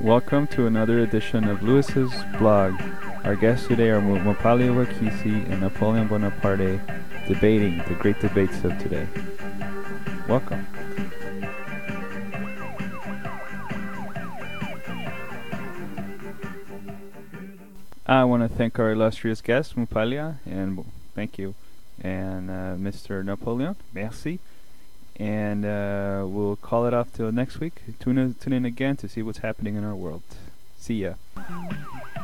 Welcome to another edition of Lewis's blog. Our guests today are Mopali Wakisi and Napoleon Bonaparte debating the great debates of today. Welcome. I want to thank our illustrious guest, Mupalia, and thank you, and Mr. Napoleon, merci. And we'll call it off till next week. Tune in again to see what's happening in our world. See ya.